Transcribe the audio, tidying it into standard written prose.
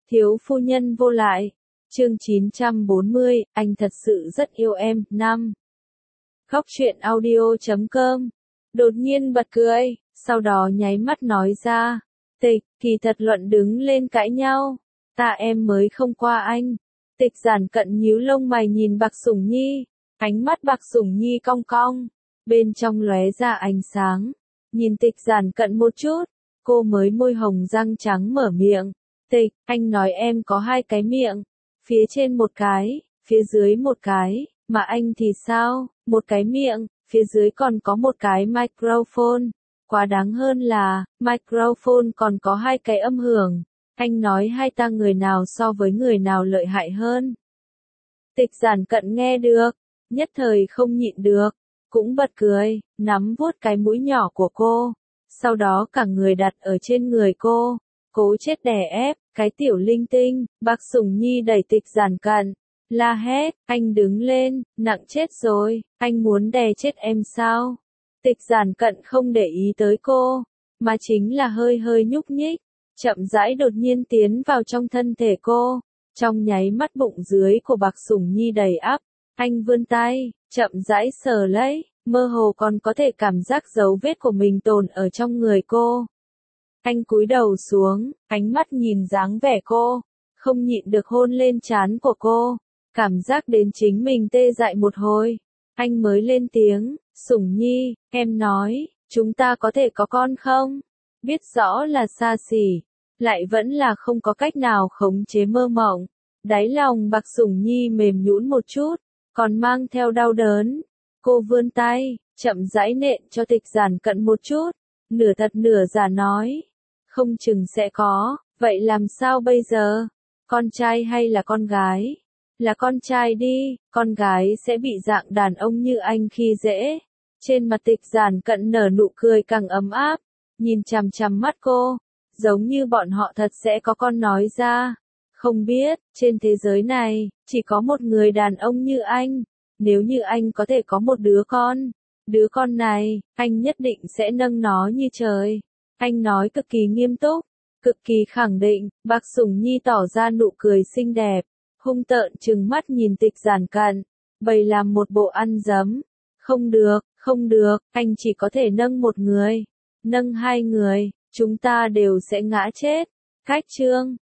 Thiếu phu nhân vô lại. Chương 940, anh thật sự rất yêu em. 5. Khóc chuyện audio.com. Đột nhiên bật cười, sau đó nháy mắt nói ra. Tịch, kỳ thật luận đứng lên cãi nhau. Ta em mới không qua anh. Tịch Giản Cận nhíu lông mày nhìn Bạc Sủng Nhi. Ánh mắt Bạc Sủng Nhi cong cong. Bên trong lóe ra ánh sáng. Nhìn Tịch Giản Cận một chút. Cô mới môi hồng răng trắng mở miệng. Tịch, anh nói em có hai cái miệng. Phía trên một cái, phía dưới một cái. Mà anh thì sao? Một cái miệng, phía dưới còn có một cái microphone. Quá đáng hơn là, microphone còn có hai cái âm hưởng. Anh nói hai ta người nào so với người nào lợi hại hơn. Tịch Giản Cận nghe được, nhất thời không nhịn được, cũng bật cười, nắm vuốt cái mũi nhỏ của cô. Sau đó cả người đặt ở trên người cô, cố chết đè ép, cái tiểu linh tinh. Bạc Sủng Nhi đẩy Tịch Giản Cận, la hét, anh đứng lên, nặng chết rồi, anh muốn đè chết em sao? Tịch Giản Cận không để ý tới cô, mà chính là hơi hơi nhúc nhích, chậm rãi đột nhiên tiến vào trong thân thể cô. Trong nháy mắt bụng dưới của Bạc Sủng Nhi đầy ắp, anh vươn tay, chậm rãi sờ lấy, mơ hồ còn có thể cảm giác dấu vết của mình tồn ở trong người cô. Anh cúi đầu xuống, ánh mắt nhìn dáng vẻ cô, không nhịn được hôn lên trán của cô, cảm giác đến chính mình tê dại một hồi. Anh mới lên tiếng, Sủng Nhi, em nói, chúng ta có thể có con không? Biết rõ là xa xỉ, lại vẫn là không có cách nào khống chế mơ mộng. Đáy lòng Bạc Sủng Nhi mềm nhũn một chút, còn mang theo đau đớn. Cô vươn tay, chậm rãi nện cho Tịch Giản Cận một chút, nửa thật nửa giả nói. Không chừng sẽ có, vậy làm sao bây giờ? Con trai hay là con gái? Là con trai đi, con gái sẽ bị dạng đàn ông như anh khi dễ. Trên mặt Tịch Giản Cận nở nụ cười càng ấm áp, nhìn chằm chằm mắt cô, giống như bọn họ thật sẽ có con nói ra. Không biết, trên thế giới này, chỉ có một người đàn ông như anh. Nếu như anh có thể có một đứa con này, anh nhất định sẽ nâng nó như trời. Anh nói cực kỳ nghiêm túc, cực kỳ khẳng định. Bạc Sủng Nhi tỏ ra nụ cười xinh đẹp, hung tợn trừng mắt nhìn Tịch Giản Cận, bày làm một bộ ăn dấm. Không được, anh chỉ có thể nâng một người. Nâng hai người, chúng ta đều sẽ ngã chết. Cách chương